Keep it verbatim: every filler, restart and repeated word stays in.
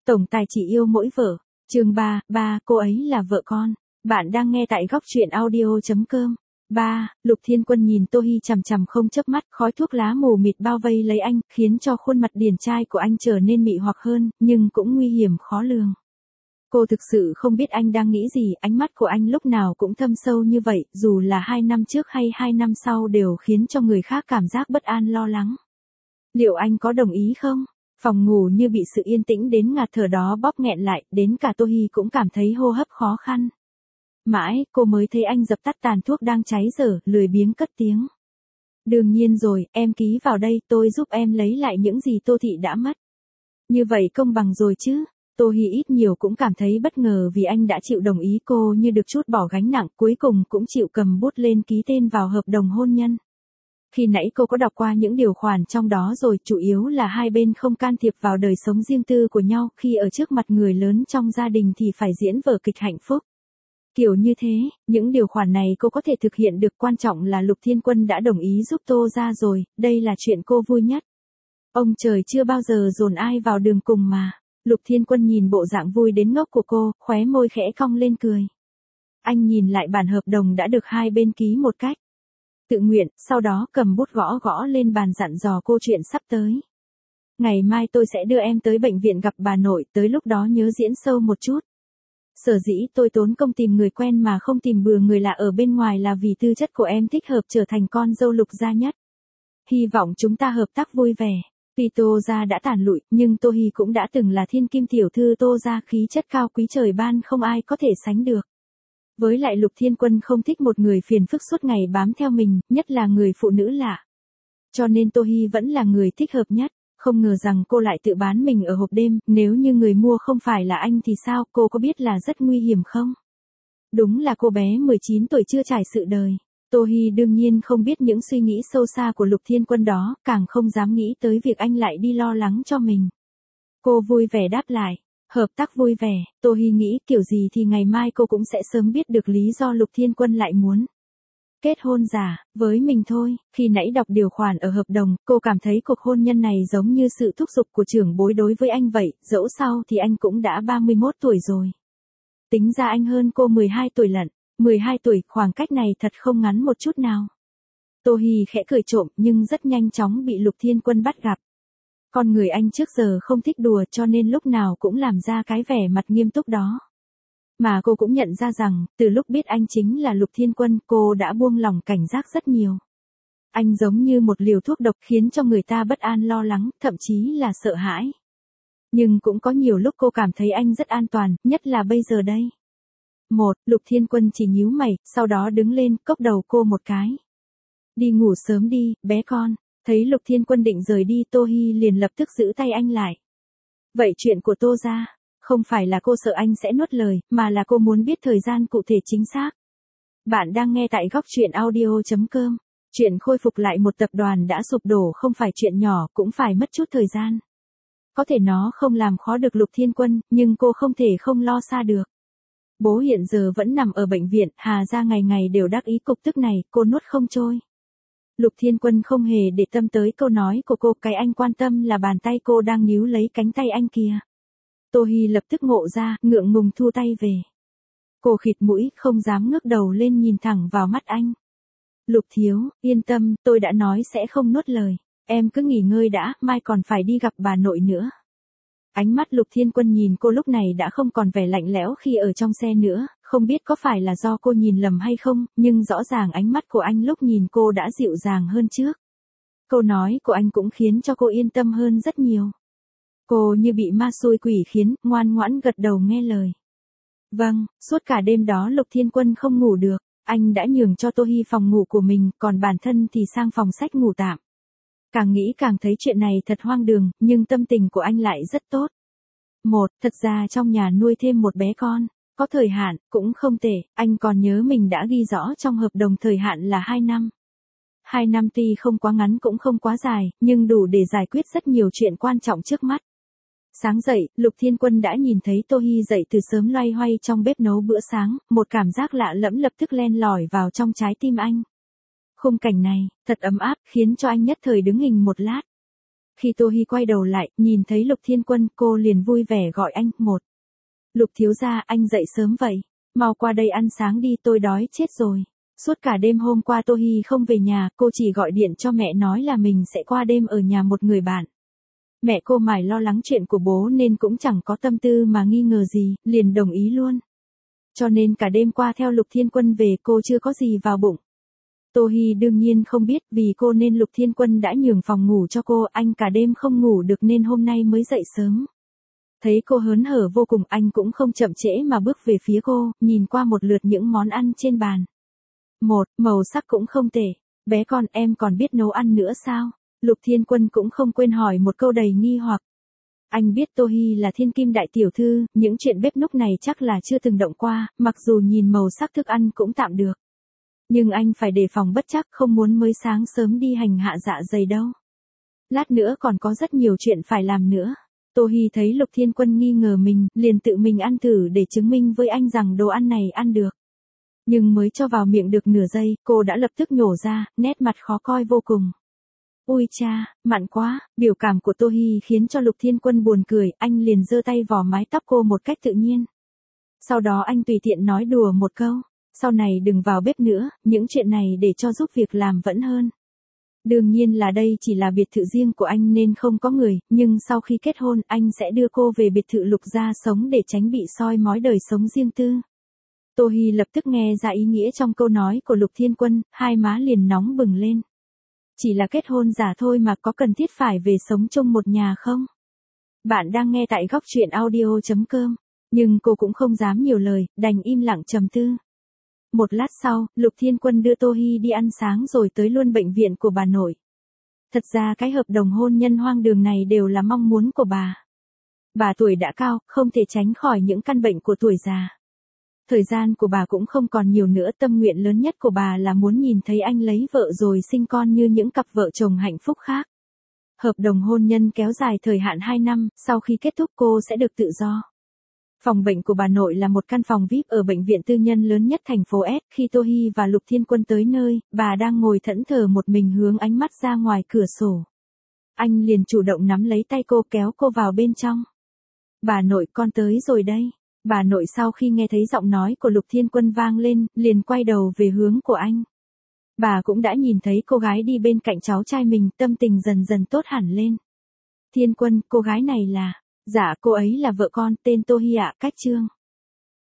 Tổng tài chỉ yêu mỗi vợ. Chương ba, ba, cô ấy là vợ con. Bạn đang nghe tại góc truyện audio chấm com. ba. Lục Thiên Quân nhìn Tô Hi chằm chằm không chớp mắt, khói thuốc lá mù mịt bao vây lấy anh, khiến cho khuôn mặt điển trai của anh trở nên mị hoặc hơn, nhưng cũng nguy hiểm khó lường. Cô thực sự không biết anh đang nghĩ gì, ánh mắt của anh lúc nào cũng thâm sâu như vậy, dù là hai năm trước hay hai năm sau đều khiến cho người khác cảm giác bất an lo lắng. Liệu anh có đồng ý không? Phòng ngủ như bị sự yên tĩnh đến ngạt thở đó bóp nghẹn lại, đến cả Tô Hi cũng cảm thấy hô hấp khó khăn. Mãi, cô mới thấy anh dập tắt tàn thuốc đang cháy dở, lười biếng cất tiếng. Đương nhiên rồi, em ký vào đây, tôi giúp em lấy lại những gì Tô Thị đã mất. Như vậy công bằng rồi chứ? Tô Hi ít nhiều cũng cảm thấy bất ngờ vì anh đã chịu đồng ý cô như được trút bỏ gánh nặng, cuối cùng cũng chịu cầm bút lên ký tên vào hợp đồng hôn nhân. Khi nãy cô có đọc qua những điều khoản trong đó rồi, chủ yếu là hai bên không can thiệp vào đời sống riêng tư của nhau, khi ở trước mặt người lớn trong gia đình thì phải diễn vở kịch hạnh phúc. Kiểu như thế, những điều khoản này cô có thể thực hiện được, quan trọng là Lục Thiên Quân đã đồng ý giúp Tô ra rồi, đây là chuyện cô vui nhất. Ông trời chưa bao giờ dồn ai vào đường cùng mà. Lục Thiên Quân nhìn bộ dạng vui đến ngốc của cô, khóe môi khẽ cong lên cười. Anh nhìn lại bản hợp đồng đã được hai bên ký một cách tự nguyện, sau đó cầm bút gõ gõ lên bàn dặn dò cô chuyện sắp tới. Ngày mai tôi sẽ đưa em tới bệnh viện gặp bà nội, tới lúc đó nhớ diễn sâu một chút. Sở dĩ tôi tốn công tìm người quen mà không tìm bừa người lạ ở bên ngoài là vì tư chất của em thích hợp trở thành con dâu Lục gia nhất. Hy vọng chúng ta hợp tác vui vẻ. Tuy Tô gia đã tàn lụi, nhưng Tô Hi cũng đã từng là thiên kim tiểu thư Tô gia, khí chất cao quý trời ban không ai có thể sánh được. Với lại Lục Thiên Quân không thích một người phiền phức suốt ngày bám theo mình, nhất là người phụ nữ lạ. Cho nên Tô Hi vẫn là người thích hợp nhất. Không ngờ rằng cô lại tự bán mình ở hộp đêm, nếu như người mua không phải là anh thì sao, cô có biết là rất nguy hiểm không? Đúng là cô bé mười chín tuổi chưa trải sự đời. Tô Hi đương nhiên không biết những suy nghĩ sâu xa của Lục Thiên Quân đó, càng không dám nghĩ tới việc anh lại đi lo lắng cho mình. Cô vui vẻ đáp lại, hợp tác vui vẻ. Tô Hi nghĩ kiểu gì thì ngày mai cô cũng sẽ sớm biết được lý do Lục Thiên Quân lại muốn kết hôn giả với mình thôi. Khi nãy đọc điều khoản ở hợp đồng, cô cảm thấy cuộc hôn nhân này giống như sự thúc giục của trưởng bối đối với anh vậy, dẫu sao thì anh cũng đã ba mươi mốt tuổi rồi. Tính ra anh hơn cô mười hai tuổi lận. mười hai tuổi, khoảng cách này thật không ngắn một chút nào. Tô Hi khẽ cười trộm nhưng rất nhanh chóng bị Lục Thiên Quân bắt gặp. Con người anh trước giờ không thích đùa cho nên lúc nào cũng làm ra cái vẻ mặt nghiêm túc đó. Mà cô cũng nhận ra rằng, từ lúc biết anh chính là Lục Thiên Quân, cô đã buông lỏng cảnh giác rất nhiều. Anh giống như một liều thuốc độc khiến cho người ta bất an lo lắng, thậm chí là sợ hãi. Nhưng cũng có nhiều lúc cô cảm thấy anh rất an toàn, nhất là bây giờ đây. Một, Lục Thiên Quân chỉ nhíu mày, sau đó đứng lên, cốc đầu cô một cái. Đi ngủ sớm đi, bé con. Thấy Lục Thiên Quân định rời đi, Tô Hi liền lập tức giữ tay anh lại. Vậy chuyện của Tô gia, không phải là cô sợ anh sẽ nuốt lời, mà là cô muốn biết thời gian cụ thể chính xác. Bạn đang nghe tại góc truyện audio chấm com. Chuyện khôi phục lại một tập đoàn đã sụp đổ không phải chuyện nhỏ, cũng phải mất chút thời gian. Có thể nó không làm khó được Lục Thiên Quân, nhưng cô không thể không lo xa được. Bố hiện giờ vẫn nằm ở bệnh viện, Hà gia ngày ngày đều đắc ý cục tức này, cô nuốt không trôi. Lục Thiên Quân không hề để tâm tới câu nói của cô, cái anh quan tâm là bàn tay cô đang níu lấy cánh tay anh kia. Tô Hi lập tức ngộ ra, ngượng ngùng thu tay về. Cô khịt mũi, không dám ngước đầu lên nhìn thẳng vào mắt anh. Lục thiếu, yên tâm, tôi đã nói sẽ không nuốt lời. Em cứ nghỉ ngơi đã, mai còn phải đi gặp bà nội nữa. Ánh mắt Lục Thiên Quân nhìn cô lúc này đã không còn vẻ lạnh lẽo khi ở trong xe nữa, không biết có phải là do cô nhìn lầm hay không, nhưng rõ ràng ánh mắt của anh lúc nhìn cô đã dịu dàng hơn trước. Câu nói của anh cũng khiến cho cô yên tâm hơn rất nhiều. Cô như bị ma xui quỷ khiến, ngoan ngoãn gật đầu nghe lời. Vâng, suốt cả đêm đó Lục Thiên Quân không ngủ được, anh đã nhường cho Tô Hi phòng ngủ của mình, còn bản thân thì sang phòng sách ngủ tạm. Càng nghĩ càng thấy chuyện này thật hoang đường, nhưng tâm tình của anh lại rất tốt. Một, thật ra trong nhà nuôi thêm một bé con, có thời hạn, cũng không tệ, anh còn nhớ mình đã ghi rõ trong hợp đồng thời hạn là hai năm. Hai năm tuy không quá ngắn cũng không quá dài, nhưng đủ để giải quyết rất nhiều chuyện quan trọng trước mắt. Sáng dậy, Lục Thiên Quân đã nhìn thấy Tô Hi dậy từ sớm loay hoay trong bếp nấu bữa sáng, một cảm giác lạ lẫm lập tức len lỏi vào trong trái tim anh. Khung cảnh này, thật ấm áp, khiến cho anh nhất thời đứng hình một lát. Khi Tô Hi quay đầu lại, nhìn thấy Lục Thiên Quân, cô liền vui vẻ gọi anh, một. Lục thiếu gia, anh dậy sớm vậy. Mau qua đây ăn sáng đi, tôi đói chết rồi. Suốt cả đêm hôm qua Tô Hi không về nhà, cô chỉ gọi điện cho mẹ nói là mình sẽ qua đêm ở nhà một người bạn. Mẹ cô mải lo lắng chuyện của bố nên cũng chẳng có tâm tư mà nghi ngờ gì, liền đồng ý luôn. Cho nên cả đêm qua theo Lục Thiên Quân về cô chưa có gì vào bụng. Tô Hi đương nhiên không biết, vì cô nên Lục Thiên Quân đã nhường phòng ngủ cho cô, anh cả đêm không ngủ được nên hôm nay mới dậy sớm. Thấy cô hớn hở vô cùng, anh cũng không chậm trễ mà bước về phía cô, nhìn qua một lượt những món ăn trên bàn. Một, màu sắc cũng không tệ. Bé con, em còn biết nấu ăn nữa sao? Lục Thiên Quân cũng không quên hỏi một câu đầy nghi hoặc. Anh biết Tô Hi là thiên kim đại tiểu thư, những chuyện bếp núc này chắc là chưa từng động qua, mặc dù nhìn màu sắc thức ăn cũng tạm được. Nhưng anh phải đề phòng bất trắc, không muốn mới sáng sớm đi hành hạ dạ dày đâu. Lát nữa còn có rất nhiều chuyện phải làm nữa. Tô Hi thấy Lục Thiên Quân nghi ngờ mình, liền tự mình ăn thử để chứng minh với anh rằng đồ ăn này ăn được. Nhưng mới cho vào miệng được nửa giây, cô đã lập tức nhổ ra, nét mặt khó coi vô cùng. Ui cha, mặn quá, biểu cảm của Tô Hi khiến cho Lục Thiên Quân buồn cười, anh liền giơ tay vò mái tóc cô một cách tự nhiên. Sau đó anh tùy tiện nói đùa một câu, sau này đừng vào bếp nữa, những chuyện này để cho giúp việc làm vẫn hơn. Đương nhiên là đây chỉ là biệt thự riêng của anh nên không có người, nhưng sau khi kết hôn anh sẽ đưa cô về biệt thự Lục gia sống để tránh bị soi mói đời sống riêng tư. Tô Hi lập tức nghe ra ý nghĩa trong câu nói của Lục Thiên Quân, hai má liền nóng bừng lên. Chỉ là kết hôn giả thôi mà có cần thiết phải về sống chung một nhà không? Bạn đang nghe tại góc truyện audio chấm com, nhưng cô cũng không dám nhiều lời, đành im lặng trầm tư. Một lát sau, Lục Thiên Quân đưa Tô Hi đi ăn sáng rồi tới luôn bệnh viện của bà nội. Thật ra cái hợp đồng hôn nhân hoang đường này đều là mong muốn của bà. Bà tuổi đã cao, không thể tránh khỏi những căn bệnh của tuổi già. Thời gian của bà cũng không còn nhiều nữa, tâm nguyện lớn nhất của bà là muốn nhìn thấy anh lấy vợ rồi sinh con như những cặp vợ chồng hạnh phúc khác. Hợp đồng hôn nhân kéo dài thời hạn hai năm, sau khi kết thúc cô sẽ được tự do. Phòng bệnh của bà nội là một căn phòng vi ai pi ở bệnh viện tư nhân lớn nhất thành phố S. Khi Tô Hi và Lục Thiên Quân tới nơi, bà đang ngồi thẫn thờ một mình hướng ánh mắt ra ngoài cửa sổ. Anh liền chủ động nắm lấy tay cô kéo cô vào bên trong. Bà nội, con tới rồi đây. Bà nội sau khi nghe thấy giọng nói của Lục Thiên Quân vang lên, liền quay đầu về hướng của anh. Bà cũng đã nhìn thấy cô gái đi bên cạnh cháu trai mình, tâm tình dần dần tốt hẳn lên. Thiên Quân, cô gái này là... Dạ, cô ấy là vợ con, tên Tô Hi ạ, cách Trương.